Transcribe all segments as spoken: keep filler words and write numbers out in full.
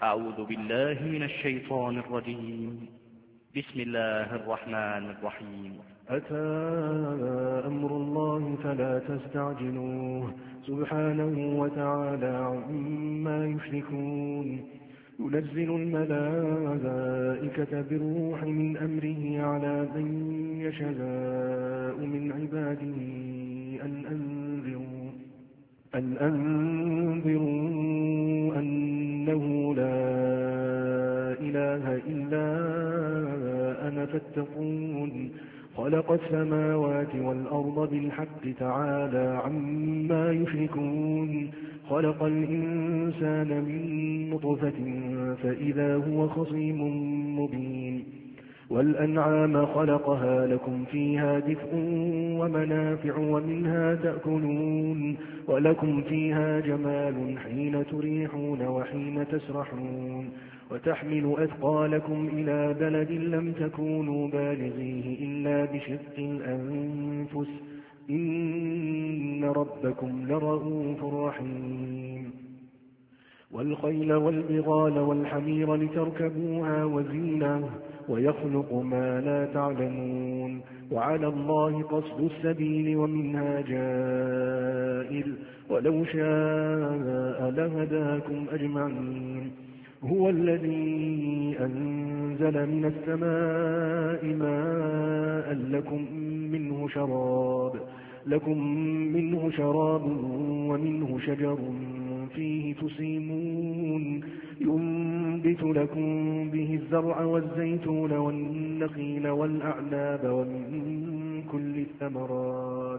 أعوذ بالله من الشيطان الرجيم. بسم الله الرحمن الرحيم. أتى أمر الله فلا تستعجلوه سبحانه وتعالى عما يشركون. ينزل الملائكة بالروح من أمره على من يشاء من عباده أن أنذروا أن أنذروا أنه لا إله إلا أنا فاتقون. خلق السماوات والأرض بالحق تعالى عما يشركون. خلق الإنسان من نطفة فإذا هو خصيم مبين. والأنعام خلقها لكم فيها دفء ومنافع ومنها تأكلون ولكم فيها جمال حين تريحون وحين تسرحون. وتحمل أثقالكم إلى بلد لم تكونوا بالغيه إلا بشق الأنفس إن ربكم لرؤوف رحيم. والخيل والبغال والحمير لتركبوها وزينة ويخلق ما لا تعلمون. وعلى الله قصد السبيل ومنها جائر ولو شاء لهداكم أجمعين. هو الذي أنزل من السماء ماء لكم منه شراب لكم منه شراب ومنه شجر فيه تسيمون. ينبت لكم به الزرع والزيتون والنخيل والأعناب ومن كل الثمرات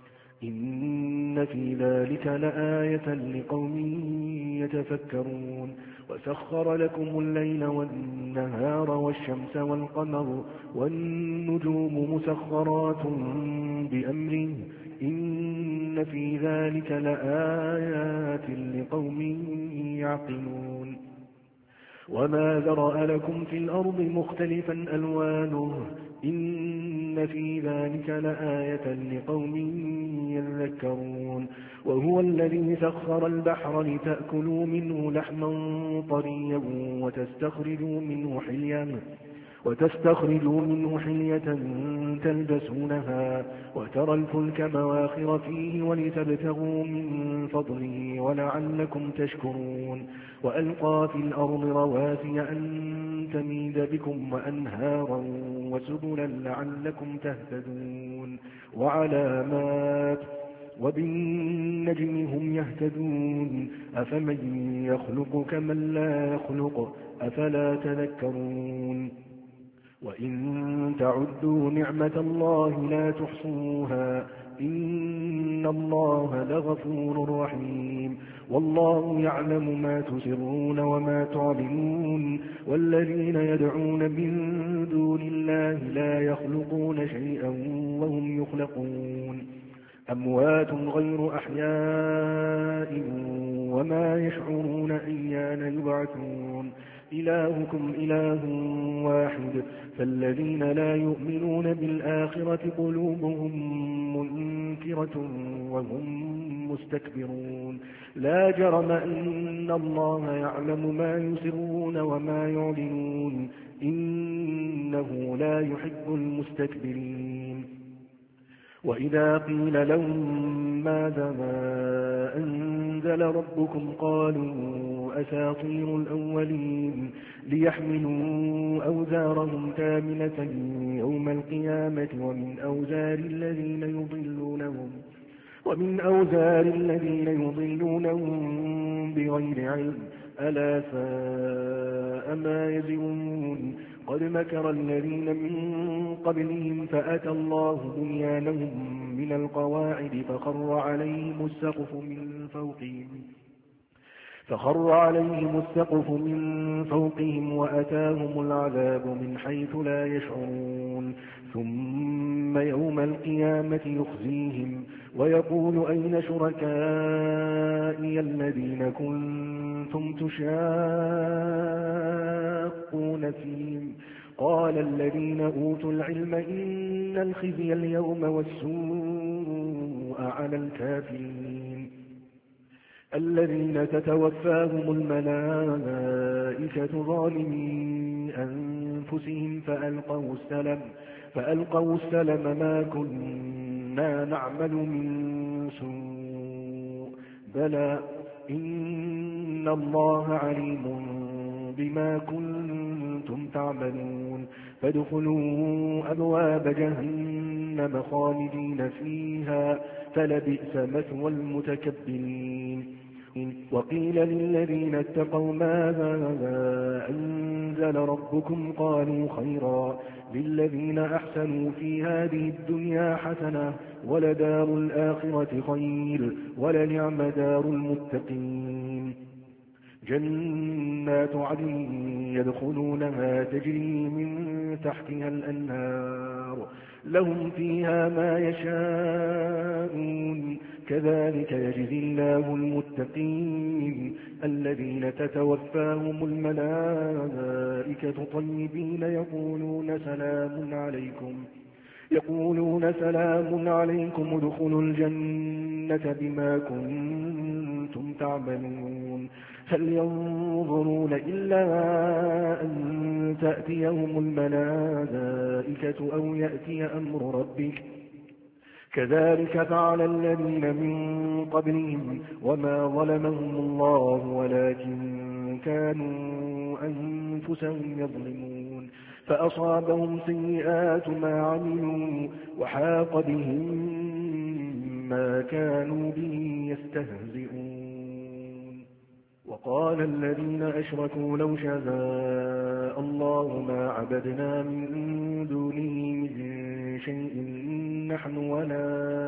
إن في ذلك لآية لقوم يتفكرون. وسخر لكم الليل والنهار والشمس والقمر والنجوم مسخرات بأمره إن في ذلك لآيات لقوم يعقلون. وما ذرأ لكم في الأرض مختلفا ألوانه إن في ذلك لآية لقوم يذكرون. وهو الذي سخر البحر لتأكلوا منه لحما طريا وتستخرجوا منه حليا وتستخرجوا منه حلية تلبسونها وترى الفلك مواخر فيه ولتبتغوا من فضله ولعلكم تشكرون. وألقى في الأرض رواسي أن تميد بكم وأنهارا وسبلا لعلكم تهتدون. وعلامات وبالنجم هم يهتدون. أفمن يخلق كمن لا يخلق أفلا تذكرون. وإن تعدوا نعمة الله لا تحصوها إن الله لغفور رحيم. والله يعلم ما تسرون وما تعلنون. والذين يدعون من دون الله لا يخلقون شيئا وهم يخلقون. أموات غير أحياء وما يشعرون أيان يبعثون. إلهكم إله واحد فالذين لا يؤمنون بالآخرة قلوبهم منكرة وهم مستكبرون. لا جرم أن الله يعلم ما يسرون وما يعلنون إنه لا يحب المستكبرين. وإذا قيل لهم ماذا أنزل ربكم قالوا أساطير الأولين ليحملوا أوزارهم كاملة يوم القيامة ومن أوزار الذين يضلونهم ومن أوزار الذين يضلونهم بغير علم ألا ساء ما يزرون. قد مكر الذين من قبلهم فأتى الله بنيانهم من القواعد فخر عليهم السقف من فوقهم فخر عليهم السقف من فوقهم وأتاهم العذاب من حيث لا يشعرون. ثم يوم القيامة يخزيهم ويقول أين شركائي الذين كنتم تشاقون فيهم قال الذين أوتوا العلم إن الخزي اليوم والسوء على الكافرين. الذين تتوفاهم الملائكة ظالمي أنفسهم فألقوا السلم فألقوا السلم ما كنا نعمل من سوء بلى إن الله عليم بما كنتم تعملون فادخلوا أبواب جهنم خالدين فيها فلبئس مثوى المتكبرين وقيل للذين اتقوا ماذا أنزل ربكم قالوا خيرا للذين أحسنوا في هذه الدنيا حسنة ولدار الآخرة خير ولنعم دار المتقين جنات عدن يدخلونها تجري من تحتها الأنهار لهم فيها ما يشاءون كذلك يجزي الله المتقين الذين تتوفاهم الملائكة طيبين يقولون سلام عليكم يقولون سلام عليكم ادخلوا الجنة بما كنتم تعملون هل ينظرون إلا أن تأتيهم الملائكة أو يأتي أمر ربك كذلك فعل الذين من قبلهم وما ظلمهم الله ولكن كانوا أنفسهم يظلمون فأصابهم سيئات ما عملوا وحاق بهم ما كانوا به يستهزئون وقال الذين أشركوا لو شاء الله ما عبدنا من دونه من شيء نحن ولا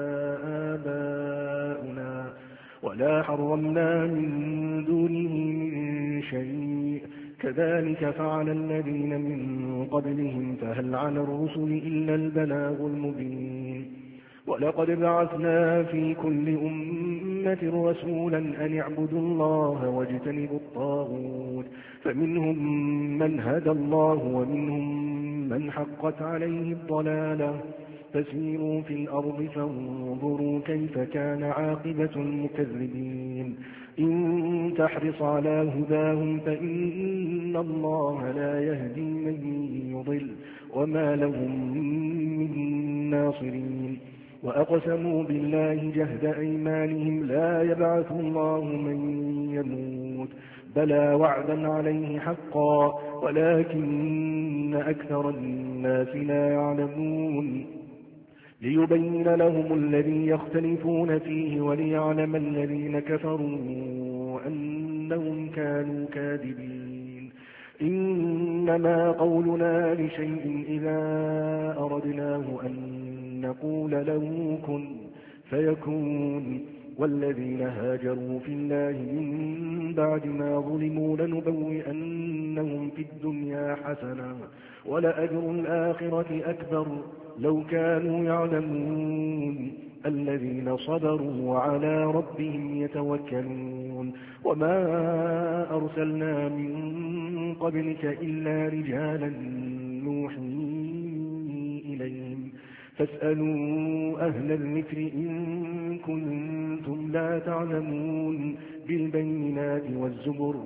آباؤنا ولا حرمنا من دونه من شيء كذلك فعل الذين من قبلهم فهل على الرسل إلا البلاغ المبين ولقد بعثنا في كل أمة رسولا أن اعبدوا الله واجتنبوا الطاغوت فمنهم من هدى الله ومنهم من حقت عليه الضلالة فسيروا في الأرض فانظروا كيف كان عاقبة المكذبين إن تحرص على هداهم فإن الله لا يهدي من يضل وما لهم من ناصرين وأقسموا بالله جهد أيمانهم لا يبعث الله من يموت بلى وعدا عليه حقا ولكن أكثر الناس لا يعلمون ليبين لهم الذي يختلفون فيه وليعلم الذين كفروا أنهم كانوا كاذبين إنما قولنا لشيء إذا أردناه أن نقول له كن فيكون والذين هاجروا في الله من بعد ما ظلموا لنبوئنهم في الدنيا حسنة ولأجر الآخرة أكبر لو كانوا يعلمون الذين صبروا وعلى ربهم يتوكلون وما أرسلنا من قبلك إلا رجالا نوحي إليهم فاسألوا أهل الذكر إن كنتم لا تعلمون بالبينات والزبر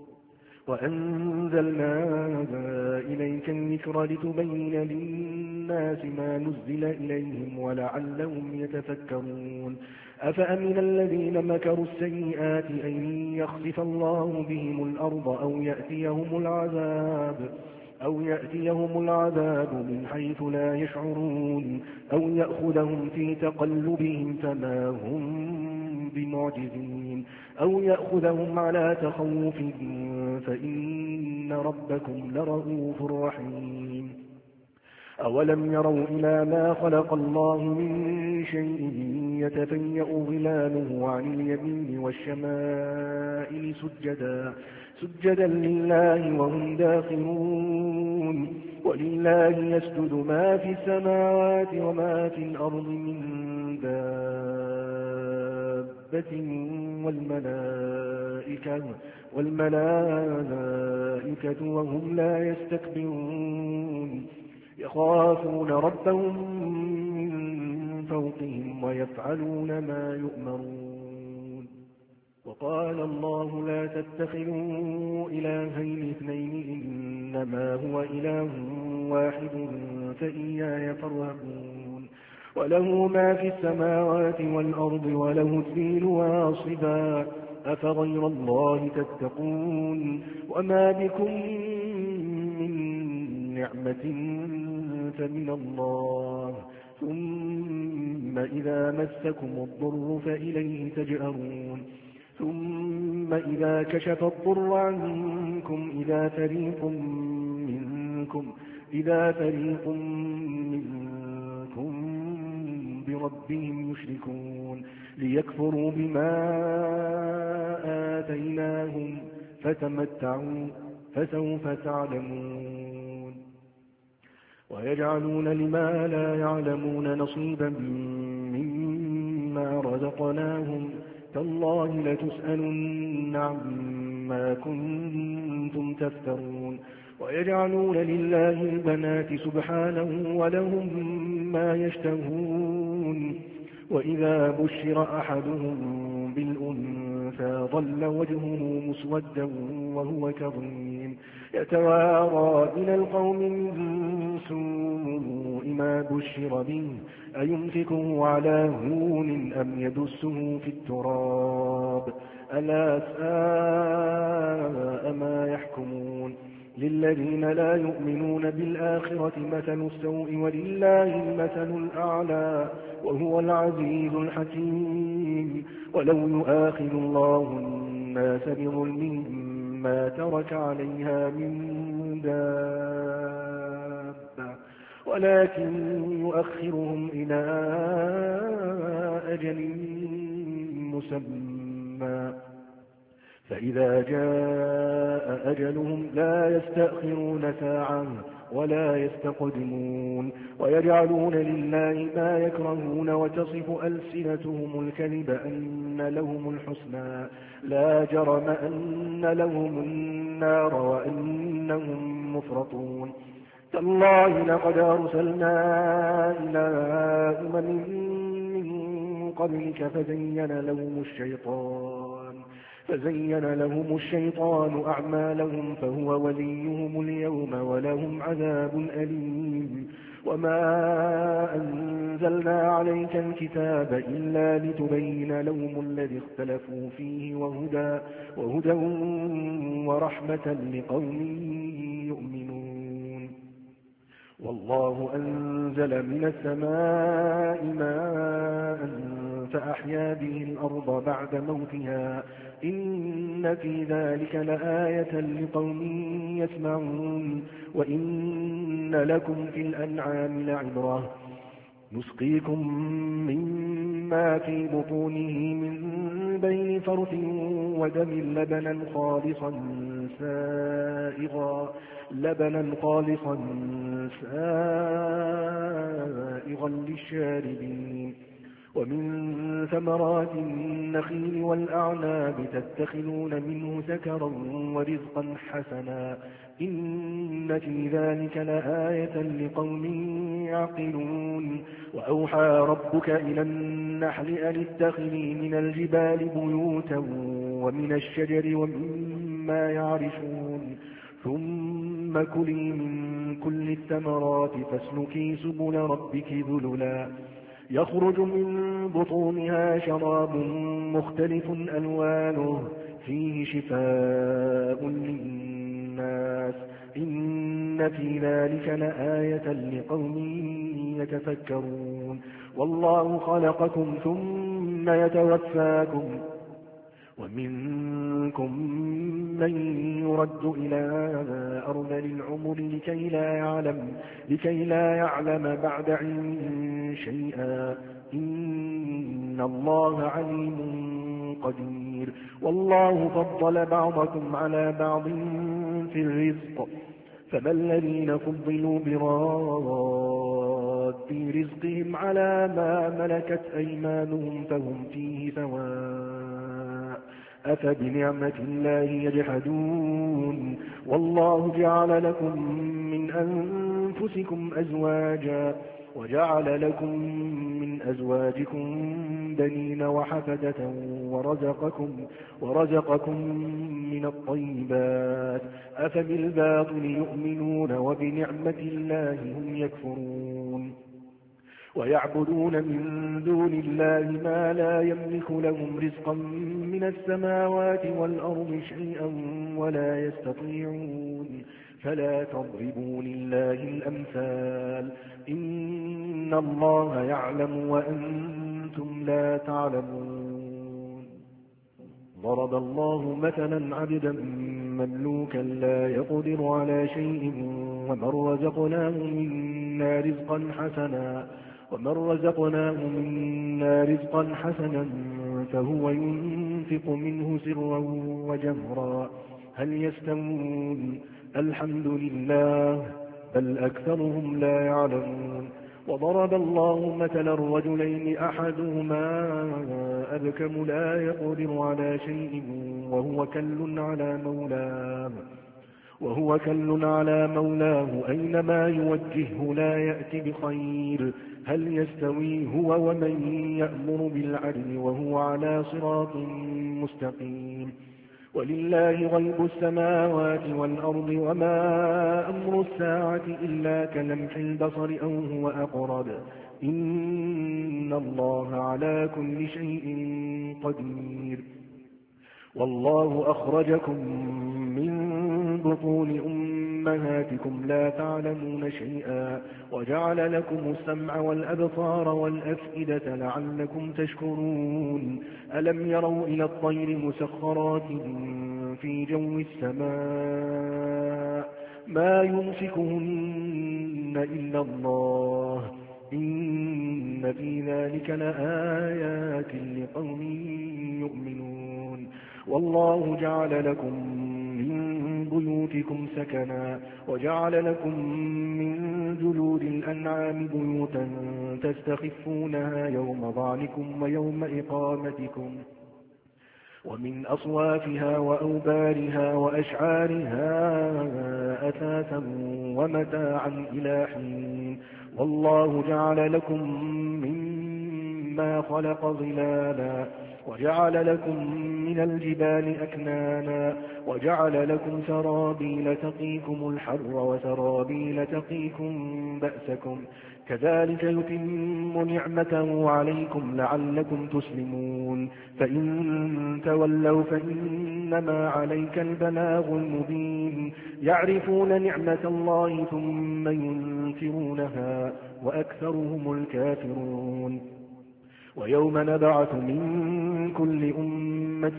وأنزلنا إليك الذكر لتبين للناس ما نزل إليهم ولعلهم يتفكرون أفأمن الذين مكروا السيئات أن يخسف الله بهم الأرض أو يأتيهم العذاب أو يأتيهم العذاب من حيث لا يشعرون أو يأخذهم في تقلبهم فما هم بمعجزين أو يأخذهم على تخوف فإن ربكم لرؤوف رحيم أولم يروا إلى ما خلق الله من شيء يتفيأ ظلاله عن اليمين والشمائل سجدا سجدا لله وهم داخرون ولله يسجد ما في السماوات وما في الأرض من دابة والملائكة, والملائكة وهم لا يستكبرون يخافون ربهم من فوقهم ويفعلون ما يؤمرون وقال الله لا تتخذوا إلهين اثنين إنما هو إله واحد فإياي فارهبون وله ما في السماوات والأرض وله الدين واصبا أفغير الله تتقون وما بكم من نعمة فمن الله ثم إذا مسكم الضر فإليه تجأرون ثم إذا كشف الضر عنكم إذا فريق منكم إذا فريق منكم بربهم يشركون ليكفروا بما آتيناهم فتمتعوا فسوف تعلمون ويجعلون لما لا يعلمون نصيبا مما رزقناهم تالله لتسألن عما كنتم تفترون ويجعلون لله البنات سبحانه ولهم ما يشتهون وإذا بشر أحدهم بالأنثى ظل وجهه مسودا وهو كظيم يتوارى من القوم من سوء ما بشر به أيمسكه على هون أم يدسه في التراب ألا ساء ما يحكمون للذين لا يؤمنون بالآخرة مثل السوء ولله المثل الأعلى وهو العزيز الحكيم ولو يؤاخذ الله الناس بظلمهم ما ترك عليها من دابة ولكن يؤخرهم إلى أجل مسمى فإذا جاء أجلهم لا يستأخرون ساعة ولا يستقدمون ويجعلون لله ما يكرهون وتصف ألسنتهم الكذب أن لهم الحسنى لا جرم أن لهم النار وأنهم مفرطون تالله لقد أرسلنا إلى أمم من قبلك فزين لهم الشيطان فزين لهم الشيطان أعمالهم فهو وليهم اليوم ولهم عذاب أليم وما أنزلنا عليك الكتاب إلا لتبين لهم الذي اختلفوا فيه وهدى, وهدى ورحمة لقوم يؤمنون والله أنزل من السماء ماء فأحيا به الأرض بعد موتها إن في ذلك لآية لقوم يسمعون وإن لكم في الأنعام لعبرة نسقيكم مما في بطونه من بين فرث ودم لبنا خالصا سائغا لبنا خالصا سائغا للشاربين ومن ثمرات النخيل والأعناب تتخذون منه سكرا ورزقا حسنا إن في ذلك لآية لقوم يعقلون وأوحى ربك إلى النحل أن اتخذي من الجبال بيوتا ومن الشجر ومما يعرشون ثم كلي من كل الثمرات فاسلكي سبل ربك ذللا يخرج من بطونها شراب مختلف ألوانه فيه شفاء للناس إن في ذلك لآية لقوم يتفكرون والله خلقكم ثم يتوفاكم ومنكم من يرد إلى أرذل العمر لكي لا يعلم, لكي لا يعلم بعد علم شيئا إن الله عليم قدير والله فضل بعضكم على بعض في الرزق فما الذين فضلوا براد رزقهم على ما ملكت أيمانهم فهم فيه سواء أفبنعمة الله يجحدون والله جعل لكم من أنفسكم أزواجا وجعل لكم من أزواجكم بنين وحفدة ورزقكم, ورزقكم من الطيبات أفبالباطل يؤمنون وبنعمة الله هم يكفرون ويعبدون من دون الله ما لا يملك لهم رزقا من السماوات والأرض شيئا ولا يستطيعون فلا تضربوا لله الأمثال إن الله يعلم وأنتم لا تعلمون ضرب الله مثلا عبدا مملوكا لا يقدر على شيء ومن رزقناه منا رزقا حسنا ومن رزقناه منا رزقا حسنا فهو ينفق منه سرا وجهرا هل يستوون الحمد لله بل أكثرهم لا يعلمون وضرب الله مثلا الرجلين أحدهما أبكم لا يقدر على شيء وهو كل على مولاه وهو كل على مولاه أينما يوجهه لا يأتي بخير هل يستوي هو ومن يأمر بالعدل وهو على صراط مستقيم ولله غيب السماوات والأرض وما أمر الساعة إلا كلمح البصر أو هو أقرب إن الله على كل شيء قدير والله أخرجكم من بطون أمهاتكم لا تعلمون شيئا وجعل لكم السمع والأبصار والأفئدة لعلكم تشكرون ألم يروا إلى الطير مسخرات في جو السماء ما يمسكهن إلا الله إن في ذلك لآيات لقوم يؤمنون والله جعل لكم من بيوتكم سكنا وجعل لكم من جلود الأنعام بيوتا تستخفونها يوم ضعنكم ويوم إقامتكم ومن أصوافها وأوبارها وأشعارها أثاثا ومتاعا إلى حين والله جعل لكم مما خلق ظلالا وجعل لكم من الجبال أكنانا وجعل لكم سرابيل تقيكم الحر وسرابيل تقيكم بأسكم كذلك يتم نعمته عليكم لعلكم تسلمون فإن تولوا فإنما عليك البلاغ المبين يعرفون نعمة الله ثم ينكرونها وأكثرهم الكافرون ويوم نبعث من كل أمة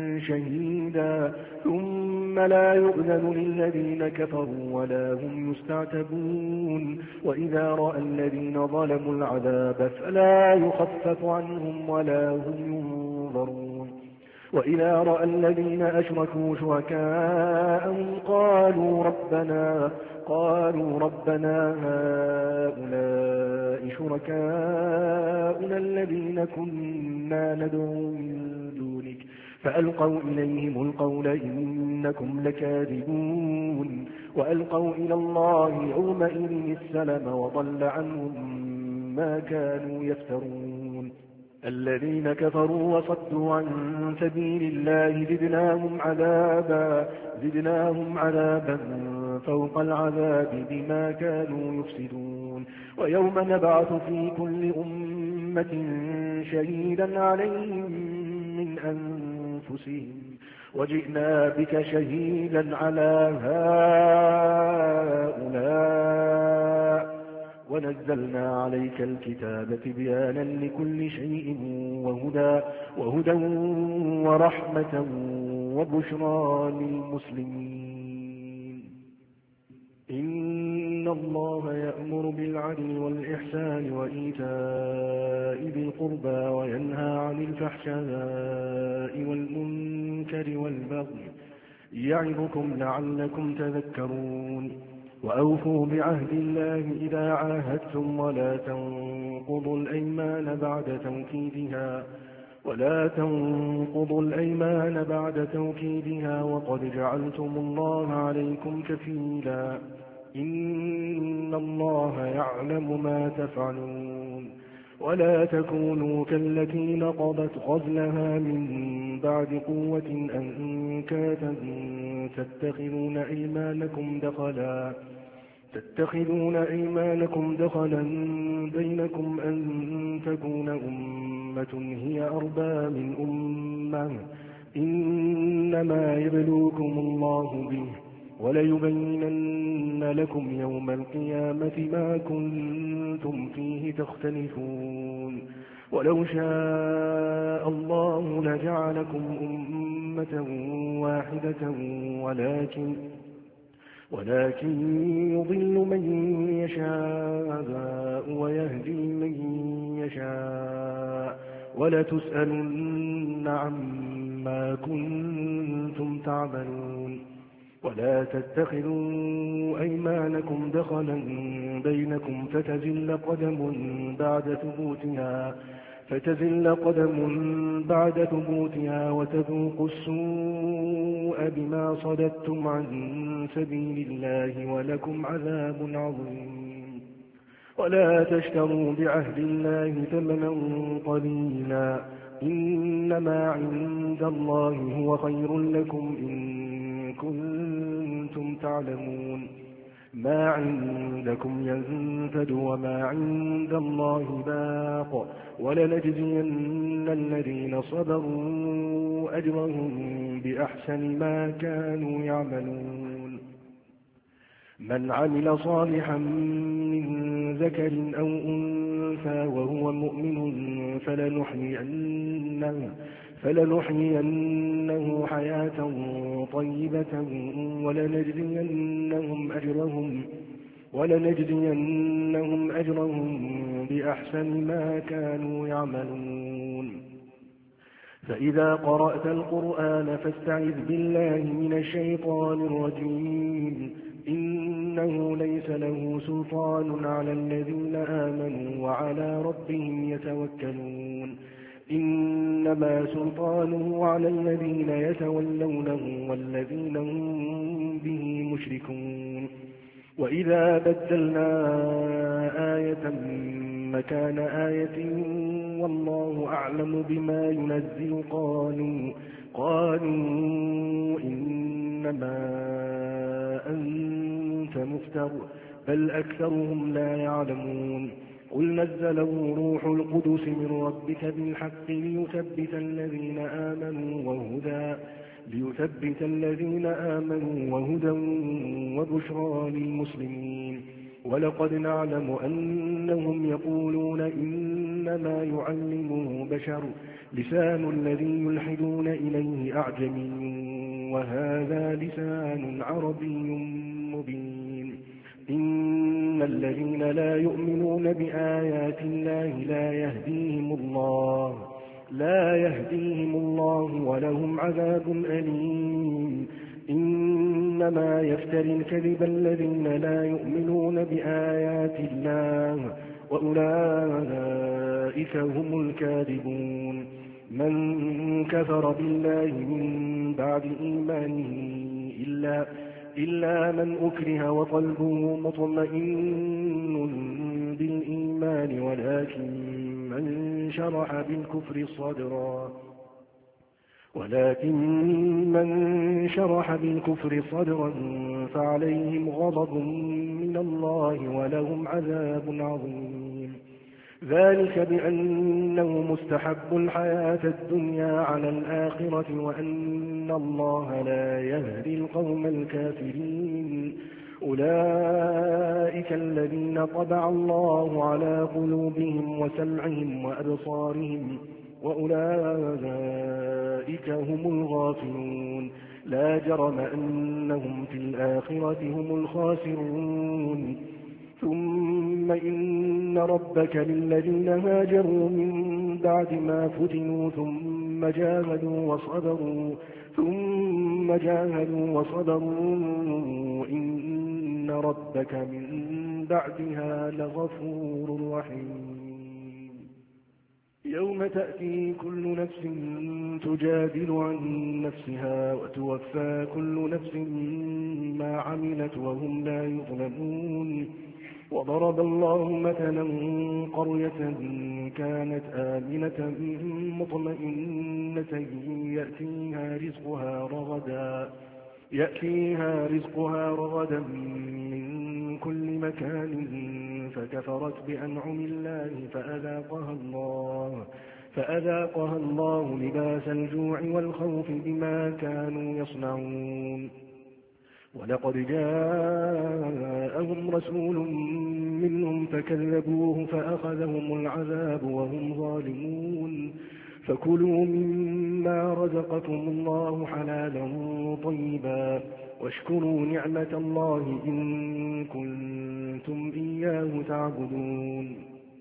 شهيدا ثم لا يؤذن للذين كفروا ولا هم يستعتبون وإذا رأى الذين ظلموا العذاب فلا يخفف عنهم ولا هم ينظرون وإذا رأى الذين أشركوا شركاءهم قالوا ربنا قالوا ربنا هؤلاء شركاؤنا الذين كنا ندعو من دونك فألقوا إليهم القول إنكم لكاذبون وألقوا إلى الله يومئذ السلم وضل عنهم ما كانوا يفترون الذين كفروا وصدوا عن سبيل الله زدناهم عذابا زدناهم عذابا فوق العذاب بما كانوا يفسدون ويوم نبعث في كل أمة شهيدا عليهم من أنفسهم وجئنا بك شهيدا على هؤلاء ونزلنا عليك الكتاب تبيانا لكل شيء وهدى, وهدى ورحمة وبشرى للمسلمين إن الله يأمر بالعدل والإحسان وإيتاء ذي القربى وينهى عن الفحشاء والمنكر والبغي يعظكم لعلكم تذكرون وأوفوا بعهد الله إذا عاهدتم ولا تنقضوا الأيمان بعد توكيدها ولا تنقضوا الأيمان بعد توكيدها وقد جعلتم الله عليكم كفيلا إن الله يعلم ما تفعلون ولا تكونوا كالتي نقضت غزلها من بعد قوة أنكاثا تتخذون أيمانكم دخلا تتخذون أيمانكم دخلا بينكم أن تكون أمة هي أربى من أمة إنما يبلوكم الله به وليبينن لكم يوم القيامة ما كنتم فيه تختلفون ولو شاء الله لجعلكم أمة واحدة ولكن ولكن يضل من يشاء ويهدي من يشاء ولتسألن عما كنتم تعملون ولا تتخذوا أيمانكم دخلا بينكم فتزل قدم بعد ثبوتها فتزل قدم بعد ثبوتها وتذوقوا السوء بما صددتم عن سبيل الله ولكم عذاب عظيم ولا تشتروا بعهد الله ثمنا قليلا إنما عند الله هو خير لكم إن كنتم تعلمون ما عندكم ينفد وما عند الله باق ولنجزين الذين صبروا أجرهم بأحسن ما كانوا يعملون من عمل صالحا من ذكر أو أنثى وهو مؤمن فلنحيينه, فلنحيينه حياة طيبة ولنجزينهم أجرهم, ولنجزينهم أجرهم بأحسن ما كانوا يعملون فإذا قرأت القرآن فاستعذ بالله من الشيطان الرجيم إنه ليس له سلطان على الذين آمنوا وعلى ربهم يتوكلون إنما سلطانه على الذين يتولونه والذين هم به مشركون وإذا بدلنا آية مكان آية والله أعلم بما ينزل قالوا قالوا إنما أنت مفتر بل أكثرهم لا يعلمون قل نزله روح القدس من ربك بالحق ليثبت الذين آمنوا وهدى ليثبت الذين آمنوا وهدى وبشرى للمسلمين ولقد نعلم أنهم يقولون إنما يعلمه بشر لسان الذي يلحدون إليه أعجمي وهذا لسان عربي مبين إن الذين لا يؤمنون بآيات الله لا يهديهم الله لا يهديهم الله ولهم عذاب أليم إنما يفتري الكذب الذين لا يؤمنون بآيات الله وأولئك هم الكاذبون من كفر بالله من بعد إيمانه إلا إلا من أكره وقلبه مطمئن بالإيمان ولكن من شرح بالكفر صدرا ولكن من شرح بالكفر صدرا فعليهم غضب من الله ولهم عذاب عظيم ذلك بأنه مستحب الحياة الدنيا على الآخرة وأن الله لا يهدي القوم الكافرين أولئك الذين طبع الله على قلوبهم وسمعهم وأبصارهم وأولئك هم الغافلون لا جرم أنهم في الآخرة هم الخاسرون ثم إن ربك للذين هاجروا من بعد ما فتنوا ثم جاهدوا وصبروا ثم جاهدوا وصبروا إن ربك من بعدها لغفور رحيم يوم تأتي كل نفس تجادل عن نفسها وتوفى كل نفس ما عملت وهم لا يظلمون وضرب الله مثلا قرية كانت آمنة مطمئنة يأتيها رزقها رغدا يأتيها رزقها رغدا من كل مكان فكفرت بأنعم الله فأذاقها الله فأذاقها الله لباس الجوع والخوف بما كانوا يصنعون ولقد جاءهم رسول منهم فكذبوه فأخذهم العذاب وهم ظالمون فكلوا مما رزقكم الله حلالا طيبا واشكروا نعمة الله إن كنتم إياه تعبدون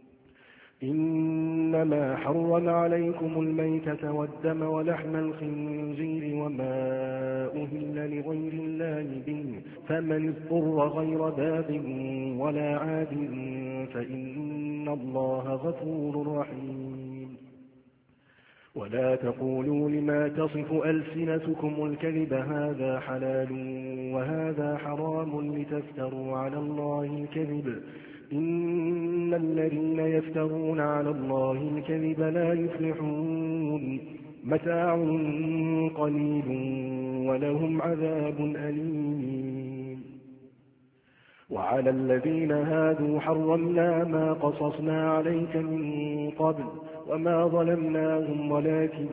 إنما حرم عليكم الميتة والدم ولحم الخنزير وما أهل لغير الله به فمن اضطر غير باب ولا عاد فإن الله غفور رحيم ولا تقولوا لما تصف ألسنتكم الكذب هذا حلال وهذا حرام لتفتروا على الله الكذب إن الذين يفترون على الله الكذب لا يفلحون متاع قليل ولهم عذاب أليم وعلى الذين هادوا حرمنا ما قصصنا عليك من قبل وما ظلمناهم ولكن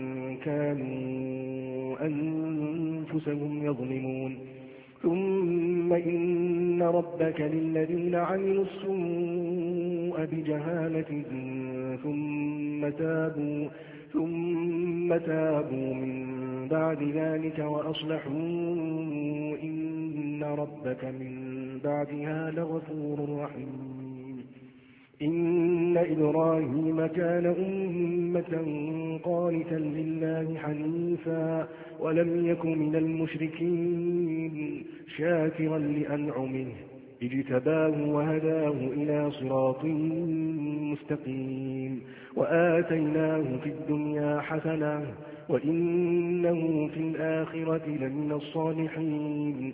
كانوا أنفسهم يظلمون ثم إن ربك للذين عملوا السوء بجهالة ثم تابوا ثم تابوا من بعد ذلك وأصلحوا إن ربك من بعدها لغفور رحيم إن إبراهيم كان أمة قانتا لله حنيفا ولم يك من المشركين شاكرا لأنعمه اجتباه وهداه إلى صراط مستقيم وآتيناه في الدنيا حسنة وإنه في الآخرة لمن الصالحين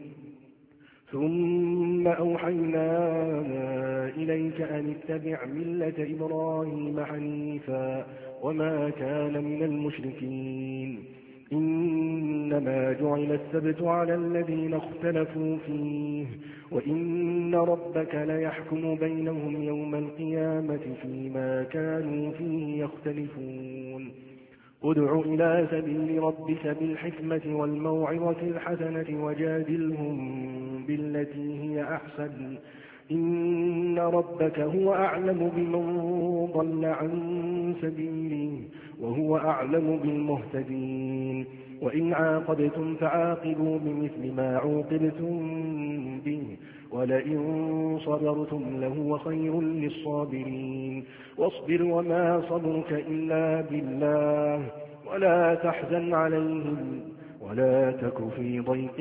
ثم أوحينا إليك أن اتبع ملة إبراهيم حنيفا وما كان من المشركين إنما جعل السبت على الذين اختلفوا فيه وإن ربك ليحكم بينهم يوم القيامة فيما كانوا فيه يختلفون ادع إلى سبيل ربك بالحكمة والموعظة الحسنة وجادلهم بالتي هي أحسن إن ربك هو أعلم بمن ضل عن سبيله وهو أعلم بالمهتدين وإن عاقبتم فعاقبوا بمثل ما عوقبتم به ولئن صبرتم لهو خير للصابرين واصبر وما صبرك إلا بالله ولا تحزن عليهم ولا تك في ضيق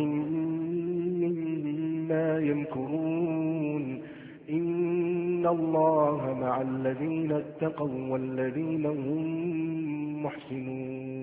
مما يمكرون إن الله مع الذين اتقوا والذين هم محسنون